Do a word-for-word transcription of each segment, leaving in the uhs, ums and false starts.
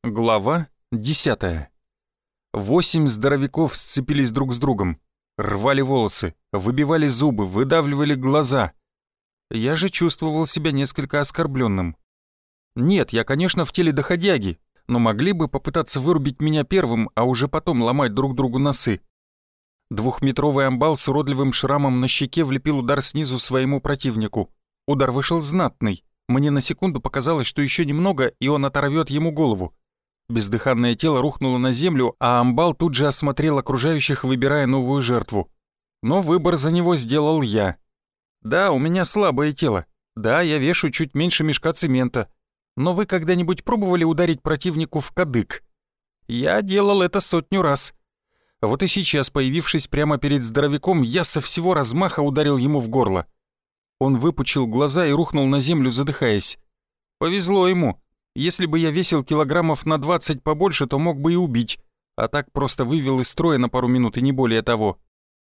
Глава десятая. Восемь здоровяков сцепились друг с другом. Рвали волосы, выбивали зубы, выдавливали глаза. Я же чувствовал себя несколько оскорбленным. Нет, я, конечно, в теле доходяги, но могли бы попытаться вырубить меня первым, а уже потом ломать друг другу носы. Двухметровый амбал с уродливым шрамом на щеке влепил удар снизу своему противнику. Удар вышел знатный. Мне на секунду показалось, что еще немного, и он оторвет ему голову. Бездыханное тело рухнуло на землю, а амбал тут же осмотрел окружающих, выбирая новую жертву. Но выбор за него сделал я. Да, у меня слабое тело. Да, я вешу чуть меньше мешка цемента. Но вы когда-нибудь пробовали ударить противнику в кадык? Я делал это сотню раз. Вот и сейчас, появившись прямо перед здоровяком, я со всего размаха ударил ему в горло. Он выпучил глаза и рухнул на землю, задыхаясь. Повезло ему. Если бы я весил килограммов на двадцать побольше, то мог бы и убить, а так просто вывел из строя на пару минут и не более того.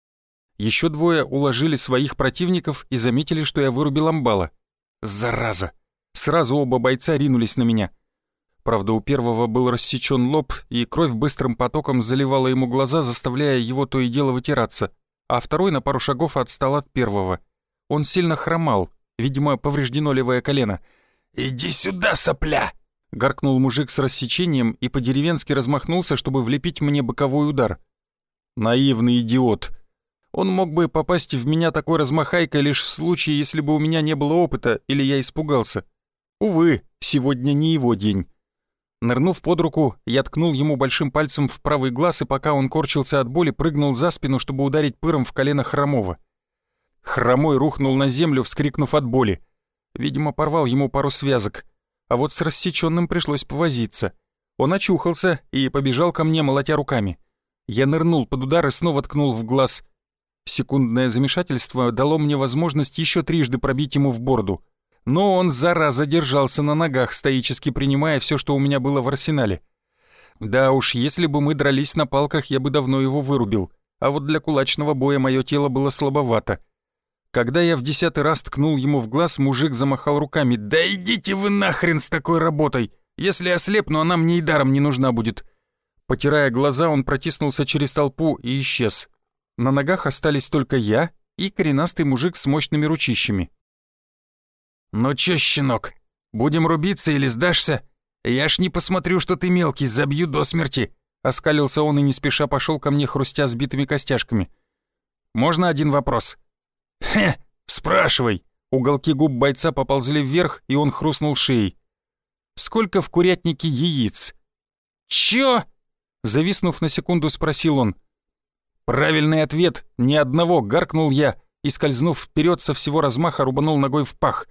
Еще двое уложили своих противников и заметили, что я вырубил амбала. Зараза! Сразу оба бойца ринулись на меня. Правда, у первого был рассечен лоб, и кровь быстрым потоком заливала ему глаза, заставляя его то и дело вытираться, а второй на пару шагов отстал от первого. Он сильно хромал, видимо, повреждено левое колено. «Иди сюда, сопля!» — гаркнул мужик с рассечением и по-деревенски размахнулся, чтобы влепить мне боковой удар. Наивный идиот. Он мог бы попасть в меня такой размахайкой лишь в случае, если бы у меня не было опыта или я испугался. Увы, сегодня не его день. Нырнув под руку, я ткнул ему большим пальцем в правый глаз, и пока он корчился от боли, прыгнул за спину, чтобы ударить пыром в колено Хромого. Хромой рухнул на землю, вскрикнув от боли. Видимо, порвал ему пару связок, а вот с рассечённым пришлось повозиться. Он очухался и побежал ко мне, молотя руками. Я нырнул под удар и снова ткнул в глаз. Секундное замешательство дало мне возможность еще трижды пробить ему в бороду. Но он, зараза, держался на ногах, стоически принимая все, что у меня было в арсенале. Да уж, если бы мы дрались на палках, я бы давно его вырубил, а вот для кулачного боя мое тело было слабовато. Когда я в десятый раз ткнул ему в глаз, мужик замахал руками. «Да идите вы нахрен с такой работой! Если ослепну, она мне и даром не нужна будет!» Потирая глаза, он протиснулся через толпу и исчез. На ногах остались только я и коренастый мужик с мощными ручищами. «Ну чё, щенок, будем рубиться или сдашься? Я ж не посмотрю, что ты мелкий, забью до смерти!» Оскалился он и не спеша пошел ко мне, хрустя сбитыми костяшками. «Можно один вопрос?» «Хе, спрашивай!» Уголки губ бойца поползли вверх, и он хрустнул шеей. «Сколько в курятнике яиц?» «Чё?» Зависнув на секунду, спросил он. «Правильный ответ, ни одного!» — гаркнул я и, скользнув вперед, со всего размаха рубанул ногой в пах.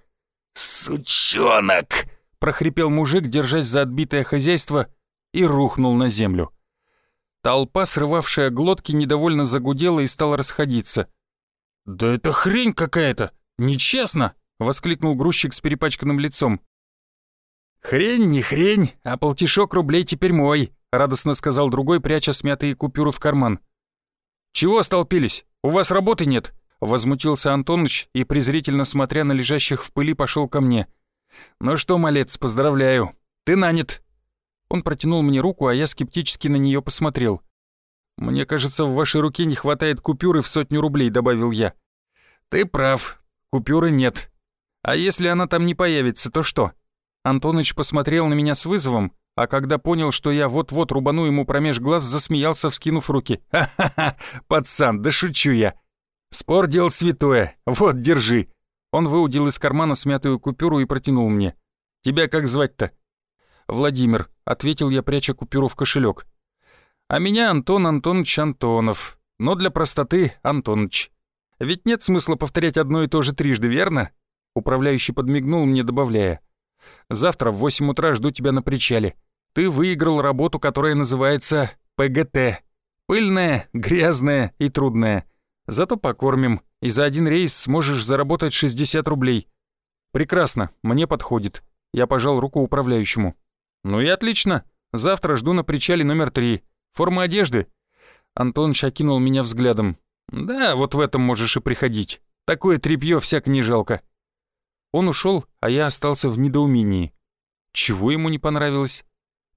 «Сучонок!» — прохрипел мужик, держась за отбитое хозяйство, и рухнул на землю. Толпа, срывавшая глотки, недовольно загудела и стала расходиться. «Да это хрень какая-то! Нечестно!» — воскликнул грузчик с перепачканным лицом. «Хрень не хрень, а полтишок рублей теперь мой», — радостно сказал другой, пряча смятые купюры в карман. «Чего столпились? У вас работы нет?» — возмутился Антоныч и, презрительно смотря на лежащих в пыли, пошел ко мне. «Ну что, малец, поздравляю, ты нанят». Он протянул мне руку, а я скептически на нее посмотрел. «Мне кажется, в вашей руке не хватает купюры в сотню рублей», — добавил я. «Ты прав, купюры нет. А если она там не появится, то что?» Антоныч посмотрел на меня с вызовом, а когда понял, что я вот-вот рубану ему промеж глаз, засмеялся, вскинув руки. «Ха-ха-ха, пацан, да шучу я. Спор — дело святое, вот, держи». Он выудил из кармана смятую купюру и протянул мне. «Тебя как звать-то?» «Владимир», — ответил я, пряча купюру в кошелек. «А меня Антон Антонович Антонов, но для простоты Антоныч. Ведь нет смысла повторять одно и то же трижды, верно?» Управляющий подмигнул мне, добавляя. «Завтра в восемь утра жду тебя на причале. Ты выиграл работу, которая называется ПГТ. Пыльная, грязная и трудная. Зато покормим, и за один рейс сможешь заработать шестьдесят рублей. Прекрасно, мне подходит». Я пожал руку управляющему. «Ну и отлично. Завтра жду на причале номер три. Форма одежды?» Антоныч окинул меня взглядом. «Да, вот в этом можешь и приходить. Такое тряпьё всяк не жалко». Он ушел, а я остался в недоумении. Чего ему не понравилось?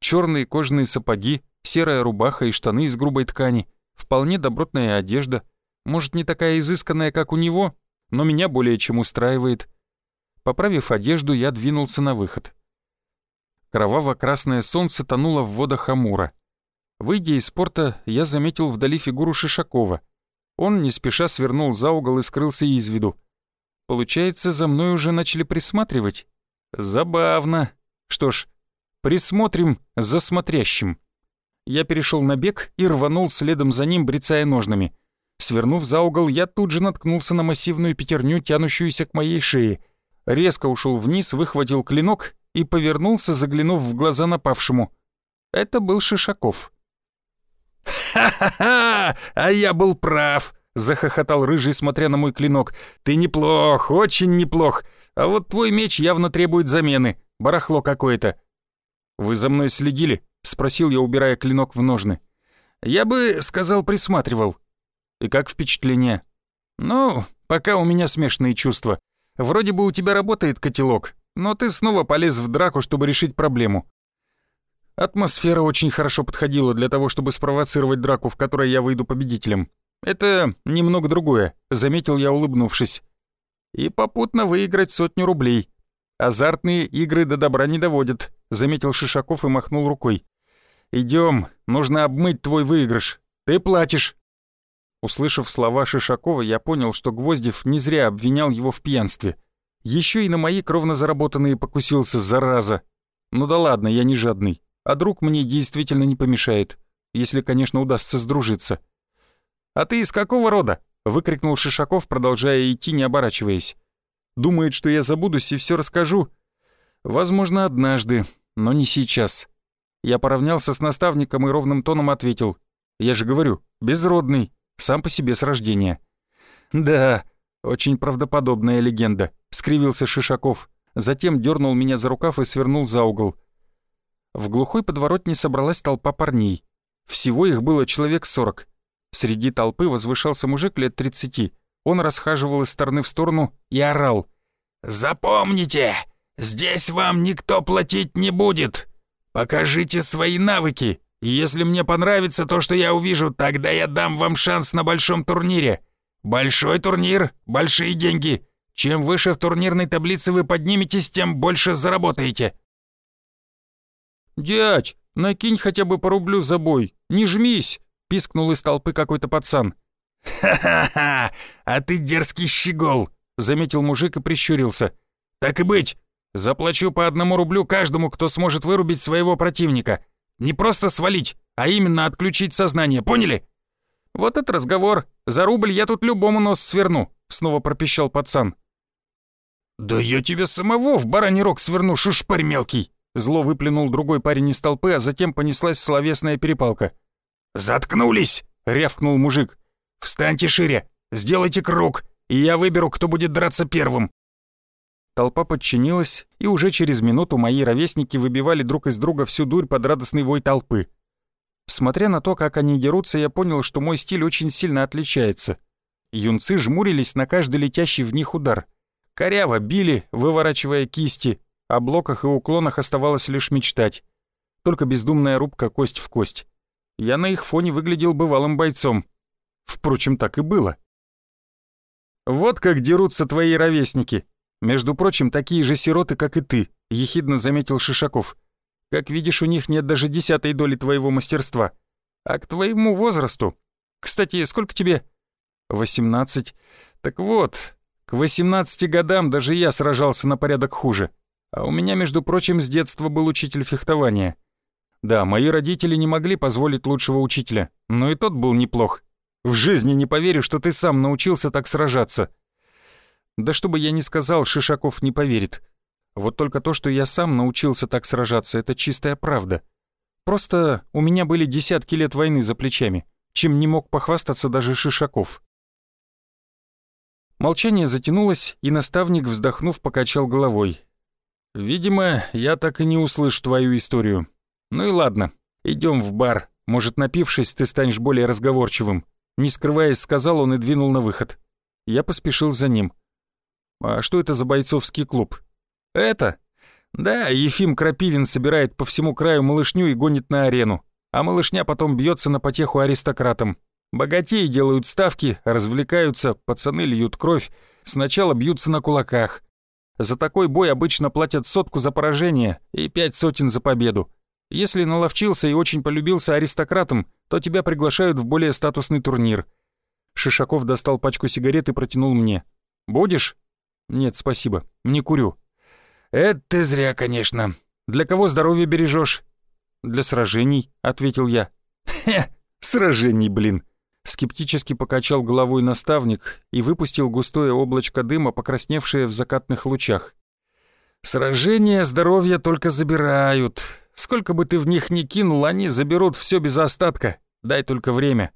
Черные кожаные сапоги, серая рубаха и штаны из грубой ткани. Вполне добротная одежда. Может, не такая изысканная, как у него, но меня более чем устраивает. Поправив одежду, я двинулся на выход. Кроваво-красное солнце тонуло в водах Амура. Выйдя из порта, я заметил вдали фигуру Шишакова. Он не спеша свернул за угол и скрылся из виду. Получается, за мной уже начали присматривать? Забавно. Что ж, присмотрим за смотрящим. Я перешел на бег и рванул следом за ним, брецая ножнами. Свернув за угол, я тут же наткнулся на массивную пятерню, тянущуюся к моей шее. Резко ушел вниз, выхватил клинок и повернулся, заглянув в глаза напавшему. Это был Шишаков. «Ха-ха-ха! А я был прав!» — захохотал Рыжий, смотря на мой клинок. «Ты неплох, очень неплох. А вот твой меч явно требует замены. Барахло какое-то». «Вы за мной следили?» — спросил я, убирая клинок в ножны. «Я бы сказал, присматривал». «И как впечатление?» «Ну, пока у меня смешанные чувства. Вроде бы у тебя работает котелок, но ты снова полез в драку, чтобы решить проблему». Атмосфера очень хорошо подходила для того, чтобы спровоцировать драку, в которой я выйду победителем. Это немного другое, заметил я, улыбнувшись. И попутно выиграть сотню рублей. Азартные игры до добра не доводят, заметил Шишаков и махнул рукой. Идем, нужно обмыть твой выигрыш. Ты платишь. Услышав слова Шишакова, я понял, что Гвоздев не зря обвинял его в пьянстве. Еще и на мои кровно заработанные покусился, зараза. Ну да ладно, я не жадный. А друг мне действительно не помешает, если, конечно, удастся сдружиться. «А ты из какого рода?» — выкрикнул Шишаков, продолжая идти, не оборачиваясь. «Думает, что я забудусь и все расскажу?» «Возможно, однажды, но не сейчас». Я поравнялся с наставником и ровным тоном ответил. «Я же говорю, безродный, сам по себе с рождения». «Да, очень правдоподобная легенда», — скривился Шишаков. Затем дернул меня за рукав и свернул за угол. В глухой подворотне собралась толпа парней. Всего их было человек сорок. Среди толпы возвышался мужик лет тридцати. Он расхаживал из стороны в сторону и орал. «Запомните, здесь вам никто платить не будет. Покажите свои навыки, и если мне понравится то, что я увижу, тогда я дам вам шанс на большом турнире. Большой турнир, большие деньги. Чем выше в турнирной таблице вы подниметесь, тем больше заработаете». «Дядь, накинь хотя бы по рублю за бой, не жмись!» — пискнул из толпы какой-то пацан. «Ха-ха-ха! А ты дерзкий щегол!» — заметил мужик и прищурился. «Так и быть, заплачу по одному рублю каждому, кто сможет вырубить своего противника. Не просто свалить, а именно отключить сознание, поняли?» «Вот это разговор. За рубль я тут любому нос сверну», — снова пропищал пацан. «Да я тебя самого в бараний рог сверну, шушпарь мелкий!» Зло выплюнул другой парень из толпы, а затем понеслась словесная перепалка. «Заткнулись!» — рявкнул мужик. «Встаньте шире, сделайте круг, и я выберу, кто будет драться первым». Толпа подчинилась, и уже через минуту мои ровесники выбивали друг из друга всю дурь под радостный вой толпы. Смотря на то, как они дерутся, я понял, что мой стиль очень сильно отличается. Юнцы жмурились на каждый летящий в них удар. Коряво били, выворачивая кисти. О блоках и уклонах оставалось лишь мечтать. Только бездумная рубка кость в кость. Я на их фоне выглядел бывалым бойцом. Впрочем, так и было. «Вот как дерутся твои ровесники. Между прочим, такие же сироты, как и ты», — ехидно заметил Шишаков. «Как видишь, у них нет даже десятой доли твоего мастерства. А к твоему возрасту... Кстати, сколько тебе?» «Восемнадцать. Так вот, к восемнадцати годам даже я сражался на порядок хуже. А у меня, между прочим, с детства был учитель фехтования. Да, мои родители не могли позволить лучшего учителя, но и тот был неплох. В жизни не поверю, что ты сам научился так сражаться». Да что бы я ни сказал, Шишаков не поверит. Вот только то, что я сам научился так сражаться, это чистая правда. Просто у меня были десятки лет войны за плечами, чем не мог похвастаться даже Шишаков. Молчание затянулось, и наставник, вздохнув, покачал головой. «Видимо, я так и не услышу твою историю. Ну и ладно, идем в бар. Может, напившись, ты станешь более разговорчивым». Не скрываясь, сказал он и двинул на выход. Я поспешил за ним. «А что это за бойцовский клуб?» «Это? Да, Ефим Крапивин собирает по всему краю малышню и гонит на арену, а малышня потом бьется на потеху аристократам. Богатеи делают ставки, развлекаются, пацаны льют кровь, сначала бьются на кулаках. За такой бой обычно платят сотку за поражение и пять сотен за победу. Если наловчился и очень полюбился аристократам, то тебя приглашают в более статусный турнир. Шишаков достал пачку сигарет и протянул мне. «Будешь?» «Нет, спасибо, не курю». «Это ты зря, конечно. Для кого здоровье бережешь?» «Для сражений», — ответил я. «Хе, сражений, блин». Скептически покачал головой наставник и выпустил густое облачко дыма, покрасневшее в закатных лучах. «Сражения здоровья только забирают. Сколько бы ты в них ни кинул, они заберут все без остатка. Дай только время».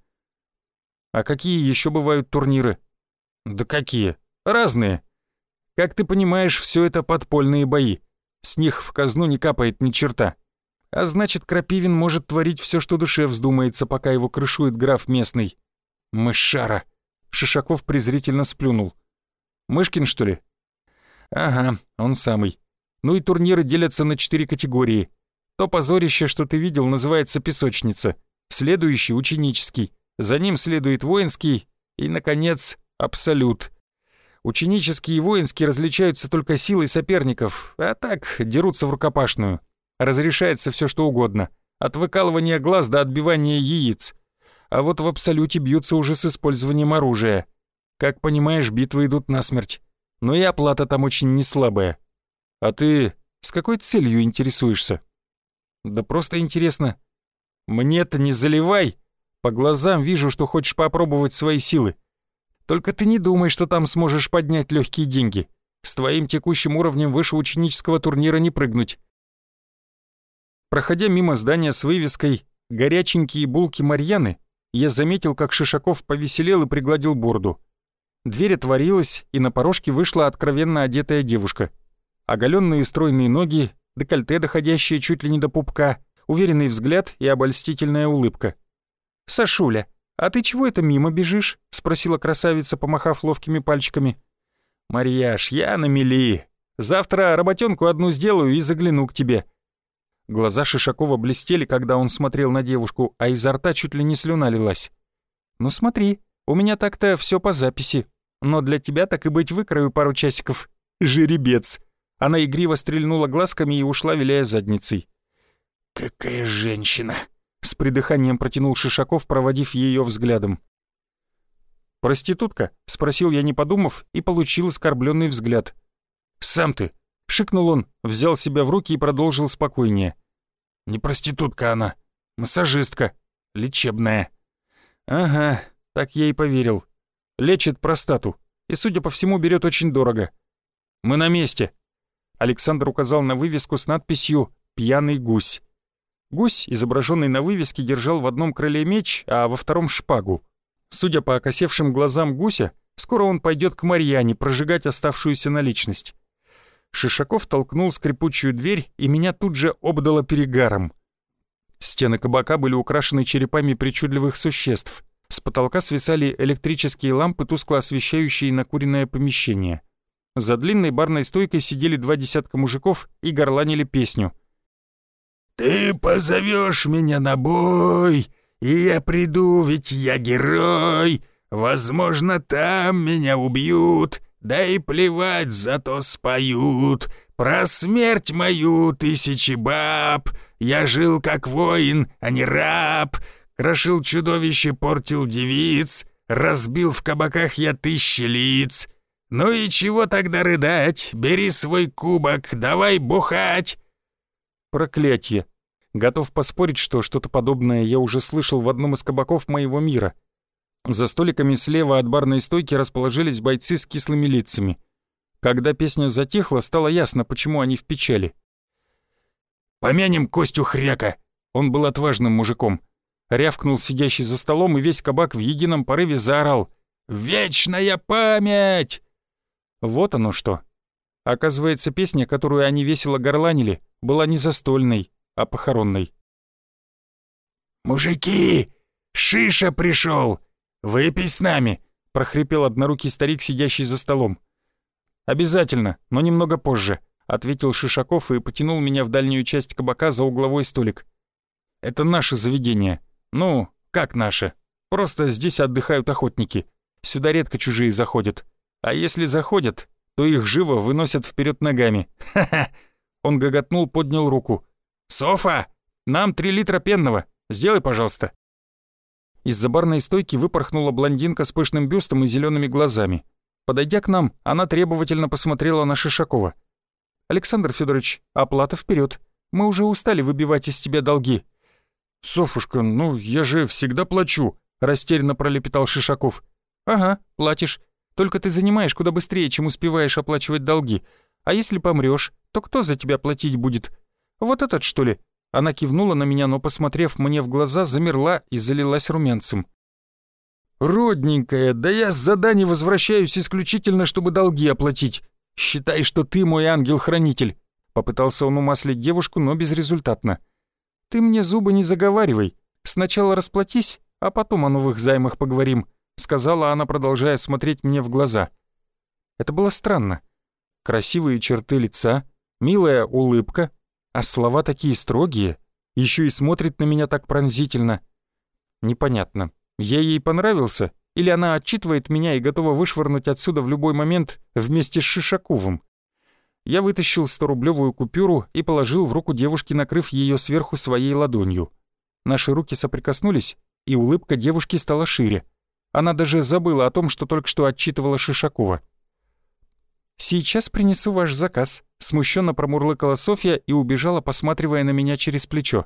«А какие еще бывают турниры?» «Да какие? Разные. Как ты понимаешь, все это подпольные бои. С них в казну не капает ни черта. А значит, Крапивин может творить все, что душе вздумается, пока его крышует граф местный. Мышара!» Шишаков презрительно сплюнул. «Мышкин, что ли?» «Ага, он самый. Ну и турниры делятся на четыре категории. То позорище, что ты видел, называется песочница. Следующий — ученический. За ним следует воинский. И, наконец, абсолют. Ученические и воинские различаются только силой соперников, а так дерутся в рукопашную. Разрешается все что угодно. От выкалывания глаз до отбивания яиц. А вот в абсолюте бьются уже с использованием оружия. Как понимаешь, битвы идут насмерть. Но и оплата там очень неслабая. А ты с какой целью интересуешься?» «Да просто интересно». «Мне-то не заливай. По глазам вижу, что хочешь попробовать свои силы. Только ты не думай, что там сможешь поднять легкие деньги. С твоим текущим уровнем выше ученического турнира не прыгнуть». Проходя мимо здания с вывеской «Горяченькие булки Марьяны», я заметил, как Шишаков повеселел и пригладил бороду. Дверь отворилась, и на порожке вышла откровенно одетая девушка. Оголенные стройные ноги, декольте, доходящее чуть ли не до пупка, уверенный взгляд и обольстительная улыбка. «Сашуля, а ты чего это мимо бежишь?» — спросила красавица, помахав ловкими пальчиками. «Марьяш, я на мели. Завтра работенку одну сделаю и загляну к тебе». Глаза Шишакова блестели, когда он смотрел на девушку, а изо рта чуть ли не слюна лилась. «Ну смотри, у меня так-то все по записи. Но для тебя так и быть выкрою пару часиков. Жеребец!» Она игриво стрельнула глазками и ушла, виляя задницей. «Какая женщина!» — с придыханием протянул Шишаков, проводив ее взглядом. «Проститутка?» — спросил я, не подумав, и получил оскорбленный взгляд. «Сам ты!» — шикнул он, взял себя в руки и продолжил спокойнее. «Не проститутка она, массажистка, лечебная». «Ага, так я и поверил. Лечит простату, и, судя по всему, берет очень дорого. Мы на месте». Александр указал на вывеску с надписью «Пьяный гусь». Гусь, изображенный на вывеске, держал в одном крыле меч, а во втором шпагу. Судя по окосевшим глазам гуся, скоро он пойдет к Марьяне прожигать оставшуюся наличность. Шишаков толкнул скрипучую дверь, и меня тут же обдало перегаром. Стены кабака были украшены черепами причудливых существ. С потолка свисали электрические лампы, тускло освещающие накуренное помещение. За длинной барной стойкой сидели два десятка мужиков и горланили песню. «Ты позовешь меня на бой, и я приду, ведь я герой. Возможно, там меня убьют, да и плевать, зато споют. Про смерть мою тысячи баб. Я жил как воин, а не раб. Крошил чудовище, портил девиц. Разбил в кабаках я тысячи лиц. Ну и чего тогда рыдать? Бери свой кубок, давай бухать!» Проклятье. Готов поспорить, что что-то подобное я уже слышал в одном из кабаков моего мира. За столиками слева от барной стойки расположились бойцы с кислыми лицами. Когда песня затихла, стало ясно, почему они в печали. «Помянем Костю Хряка!» Он был отважным мужиком. Рявкнул сидящий за столом, и весь кабак в едином порыве заорал: «Вечная память!» Вот оно что. Оказывается, песня, которую они весело горланили, была не застольной, а похоронной. «Мужики! Шиша пришел! Выпей с нами!» — прохрипел однорукий старик, сидящий за столом. «Обязательно, но немного позже», — ответил Шишаков и потянул меня в дальнюю часть кабака за угловой столик. «Это наше заведение. Ну, как наше? Просто здесь отдыхают охотники. Сюда редко чужие заходят. А если заходят, то их живо выносят вперед ногами. Ха-ха!» Он гоготнул, поднял руку. «Софа, нам три литра пенного. Сделай, пожалуйста». Из-за барной стойки выпорхнула блондинка с пышным бюстом и зелеными глазами. Подойдя к нам, она требовательно посмотрела на Шишакова. «Александр Федорович, оплата вперед. Мы уже устали выбивать из тебя долги». «Софушка, ну я же всегда плачу», — растерянно пролепетал Шишаков. «Ага, платишь. Только ты занимаешь куда быстрее, чем успеваешь оплачивать долги. А если помрёшь, то кто за тебя платить будет? Вот этот, что ли?» Она кивнула на меня, но, посмотрев мне в глаза, замерла и залилась румянцем. «Родненькая, да я с заданий возвращаюсь исключительно, чтобы долги оплатить. Считай, что ты мой ангел-хранитель». Попытался он умаслить девушку, но безрезультатно. «Ты мне зубы не заговаривай. Сначала расплатись, а потом о новых займах поговорим», сказала она, продолжая смотреть мне в глаза. Это было странно. Красивые черты лица, милая улыбка, а слова такие строгие, еще и смотрит на меня так пронзительно. Непонятно, я ей понравился, или она отчитывает меня и готова вышвырнуть отсюда в любой момент вместе с Шишаковым. Я вытащил сторублевую купюру и положил в руку девушки, накрыв ее сверху своей ладонью. Наши руки соприкоснулись, и улыбка девушки стала шире. Она даже забыла о том, что только что отчитывала Шишакова. «Сейчас принесу ваш заказ», — смущенно промурлыкала Софья и убежала, посматривая на меня через плечо.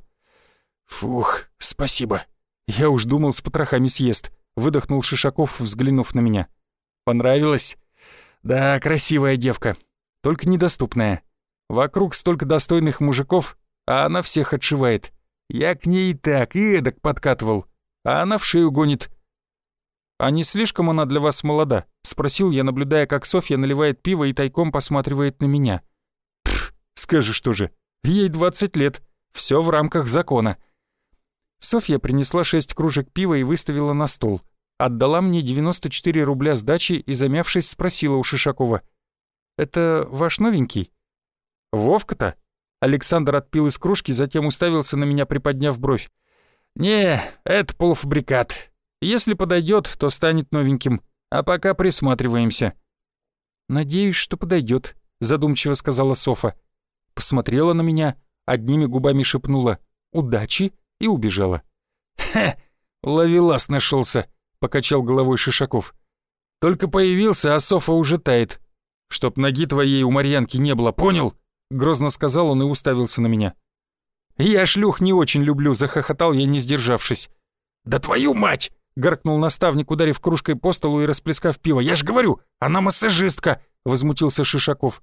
«Фух, спасибо. Я уж думал, с потрохами съест», — выдохнул Шишаков, взглянув на меня. «Понравилось?» «Да, красивая девка, только недоступная. Вокруг столько достойных мужиков, а она всех отшивает. Я к ней и так, и эдак подкатывал, а она в шею гонит». «А не слишком она для вас молода?» — спросил я, наблюдая, как Софья наливает пиво и тайком посматривает на меня. «Пф, скажешь тоже, ей двадцать лет, все в рамках закона». Софья принесла шесть кружек пива и выставила на стол. Отдала мне девяносто четыре рубля сдачи и, замявшись, спросила у Шишакова. «Это ваш новенький?» «Вовка-то?» Александр отпил из кружки, затем уставился на меня, приподняв бровь. «Не, это полуфабрикат. Если подойдет, то станет новеньким, а пока присматриваемся». «Надеюсь, что подойдет», — задумчиво сказала Софа. Посмотрела на меня, одними губами шепнула «удачи» и убежала. «Ха, ловелас нашелся», — покачал головой Шишаков. «Только появился, а Софа уже тает. Чтоб ноги твоей у Марьянки не было, понял?» — грозно сказал он и уставился на меня. «Я шлюх не очень люблю», — захохотал я, не сдержавшись. «Да твою мать!» — гаркнул наставник, ударив кружкой по столу и расплескав пиво. «Я ж говорю, она массажистка!» — возмутился Шишаков.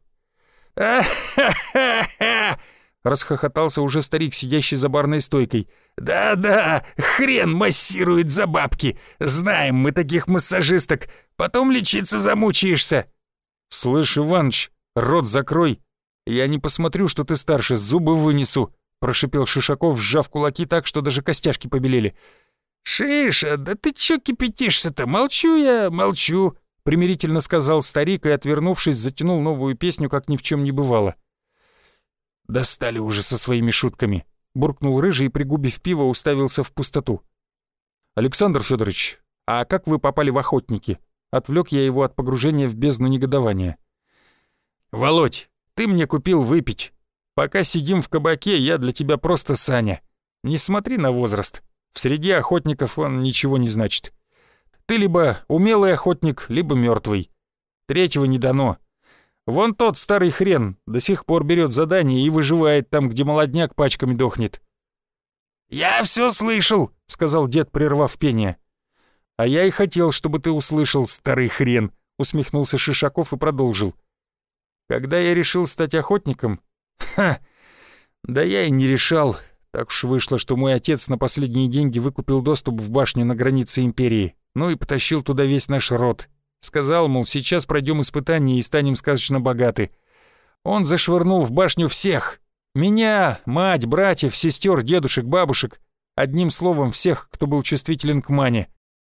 «А-ха-ха-ха!» — расхохотался уже старик, сидящий за барной стойкой. «Да-да, хрен массирует за бабки! Знаем мы таких массажисток! Потом лечиться замучаешься!» «Слышь, Иваныч, рот закрой! Я не посмотрю, что ты старше, зубы вынесу!» — прошипел Шишаков, сжав кулаки так, что даже костяшки побелели. «Шиша, да ты чё кипятишься-то? Молчу я, молчу!» — примирительно сказал старик и, отвернувшись, затянул новую песню, как ни в чем не бывало. «Достали уже со своими шутками!» — буркнул рыжий и, пригубив пиво, уставился в пустоту. «Александр Федорович, а как вы попали в охотники?» — отвлек я его от погружения в бездну негодования. «Володь, ты мне купил выпить. Пока сидим в кабаке, я для тебя просто Саня. Не смотри на возраст. В среде охотников он ничего не значит. Ты либо умелый охотник, либо мертвый. Третьего не дано. Вон тот старый хрен до сих пор берет задание и выживает там, где молодняк пачками дохнет». «Я все слышал», — сказал дед, прервав пение. «А я и хотел, чтобы ты услышал, старый хрен», — усмехнулся Шишаков и продолжил. «Когда я решил стать охотником? Ха! Да я и не решал. Так уж вышло, что мой отец на последние деньги выкупил доступ в башню на границе империи, ну и потащил туда весь наш род. Сказал, мол, сейчас пройдем испытание и станем сказочно богаты. Он зашвырнул в башню всех. Меня, мать, братьев, сестер, дедушек, бабушек. Одним словом, всех, кто был чувствителен к мане.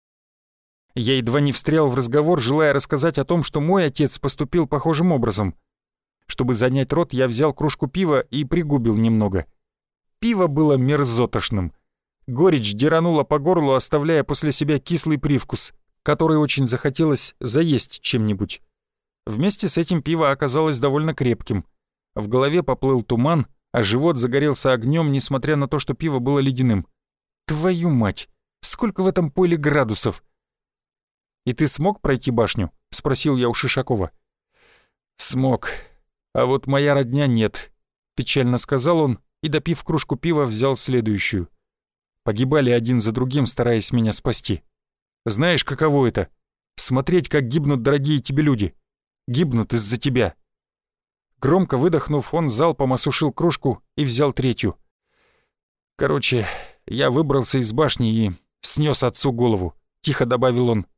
Я едва не встрял в разговор, желая рассказать о том, что мой отец поступил похожим образом. Чтобы занять рот, я взял кружку пива и пригубил немного. Пиво было мерзотошным. Горечь деранула по горлу, оставляя после себя кислый привкус, который очень захотелось заесть чем-нибудь. Вместе с этим пиво оказалось довольно крепким. В голове поплыл туман, а живот загорелся огнем, несмотря на то, что пиво было ледяным. Твою мать! Сколько в этом пойле градусов? «И ты смог пройти башню?» — спросил я у Шишакова. «Смог. А вот моя родня нет», — печально сказал он и, допив кружку пива, взял следующую. Погибали один за другим, стараясь меня спасти. Знаешь, каково это? Смотреть, как гибнут дорогие тебе люди. Гибнут из-за тебя. Громко выдохнув, он залпом осушил кружку и взял третью. Короче, я выбрался из башни и снес отцу голову, тихо добавил он.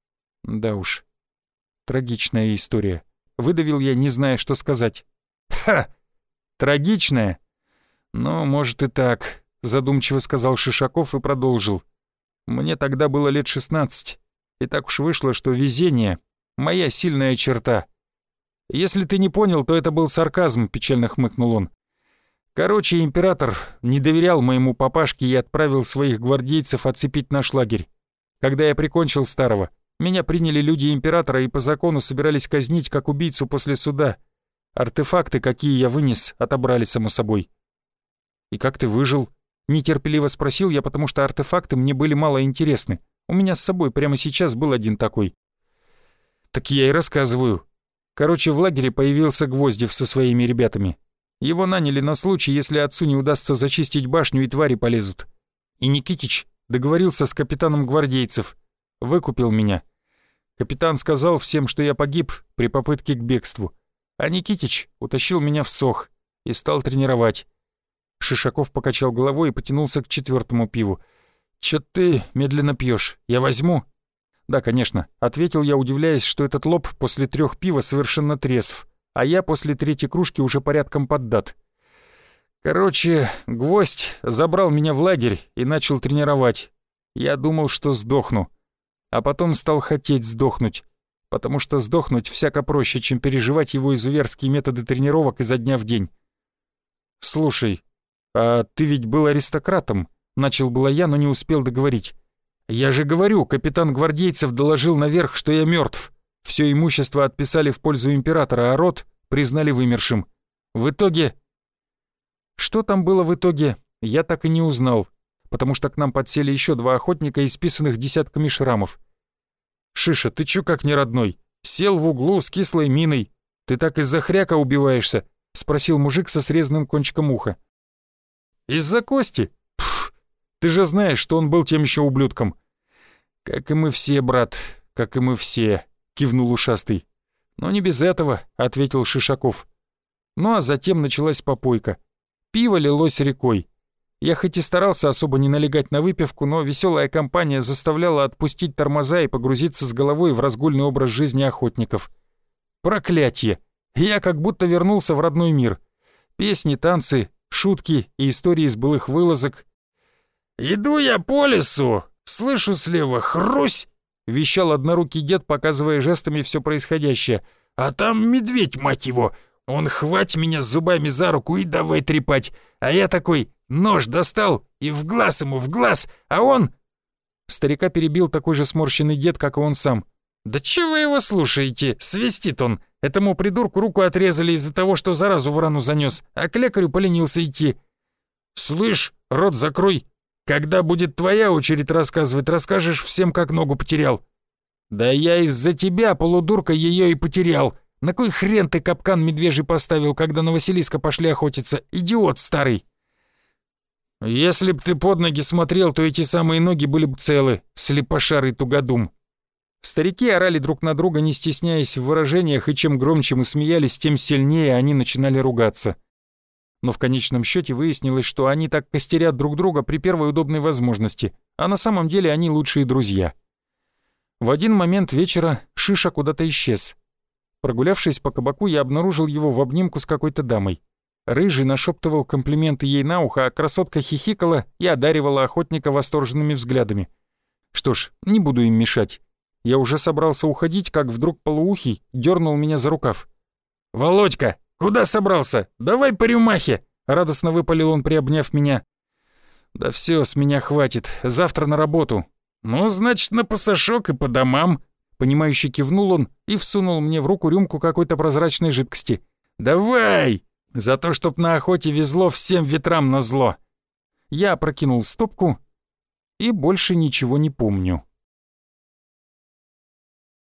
Да уж, трагичная история. Выдавил я, не зная, что сказать. Ха! Трагичная? Ну, может и так, задумчиво сказал Шишаков и продолжил. Мне тогда было лет шестнадцать, и так уж вышло, что везение — моя сильная черта. Если ты не понял, то это был сарказм, печально хмыкнул он. Короче, император не доверял моему папашке и отправил своих гвардейцев оцепить наш лагерь. Когда я прикончил старого, меня приняли люди императора и по закону собирались казнить как убийцу после суда. Артефакты, какие я вынес, отобрали, само собой. «И как ты выжил?» — нетерпеливо спросил я, потому что артефакты мне были мало интересны. У меня с собой прямо сейчас был один такой. Так я и рассказываю. Короче, в лагере появился Гвоздев со своими ребятами. Его наняли на случай, если отцу не удастся зачистить башню и твари полезут. И Никитич договорился с капитаном гвардейцев. Выкупил меня. Капитан сказал всем, что я погиб при попытке к бегству. А Никитич утащил меня в Сох и стал тренировать. Шишаков покачал головой и потянулся к четвертому пиву. «Чё ты медленно пьешь? Я возьму?» «Да, конечно», — ответил я, удивляясь, что этот лоб после трех пива совершенно трезв, а я после третьей кружки уже порядком поддат. Короче, Гвоздь забрал меня в лагерь и начал тренировать. Я думал, что сдохну. А потом стал хотеть сдохнуть, потому что сдохнуть всяко проще, чем переживать его изуверские методы тренировок изо дня в день. «Слушай, а ты ведь был аристократом?» — начал было я, но не успел договорить. «Я же говорю, капитан гвардейцев доложил наверх, что я мертв. Все имущество отписали в пользу императора, а род признали вымершим. В итоге...» Что там было в итоге, я так и не узнал, потому что к нам подсели еще два охотника, исписанных десятками шрамов. «Шиша, ты чё как не родной? Сел в углу с кислой миной. Ты так из-за хряка убиваешься?» — спросил мужик со срезанным кончиком уха. «Из-за Кости? Пф, ты же знаешь, что он был тем еще ублюдком». «Как и мы все, брат, как и мы все», — кивнул ушастый. «Но не без этого», — ответил Шишаков. Ну а затем началась попойка. Пиво лилось рекой. Я хоть и старался особо не налегать на выпивку, но веселая компания заставляла отпустить тормоза и погрузиться с головой в разгульный образ жизни охотников. Проклятье! Я как будто вернулся в родной мир. Песни, танцы, шутки и истории из былых вылазок. «Иду я по лесу, слышу слева хрусь!» — вещал однорукий дед, показывая жестами все происходящее. «А там медведь, мать его! Он хвать меня зубами за руку и давай трепать, а я такой нож достал и в глаз ему, в глаз, а он...» Старика перебил такой же сморщенный дед, как и он сам. «Да чего вы его слушаете? Свистит он. Этому придурку руку отрезали из-за того, что заразу в рану занес, а к лекарю поленился идти». «Слышь, рот закрой. Когда будет твоя очередь рассказывать, расскажешь всем, как ногу потерял». «Да я из-за тебя, полудурка, ее и потерял. На кой хрен ты капкан медвежий поставил, когда на Василиска пошли охотиться? Идиот старый!» «Если б ты под ноги смотрел, то эти самые ноги были бы целы, слепошарый тугодум». Старики орали друг на друга, не стесняясь в выражениях, и чем громче мы смеялись, тем сильнее они начинали ругаться. Но в конечном счете выяснилось, что они так костерят друг друга при первой удобной возможности, а на самом деле они лучшие друзья. В один момент вечера Шиша куда-то исчез. Прогулявшись по кабаку, я обнаружил его в обнимку с какой-то дамой. Рыжий нашептывал комплименты ей на ухо, а красотка хихикала и одаривала охотника восторженными взглядами. Что ж, не буду им мешать. Я уже собрался уходить, как вдруг полуухий дернул меня за рукав. «Володька, Куда собрался? Давай по рюмахе!» — радостно выпалил он, приобняв меня. «Да все, с меня хватит. Завтра на работу». «Ну, значит, на пасашок и по домам». Понимающе кивнул он и всунул мне в руку рюмку какой-то прозрачной жидкости. «Давай! За то, чтоб на охоте везло всем ветрам назло». Я опрокинул стопку и больше ничего не помню.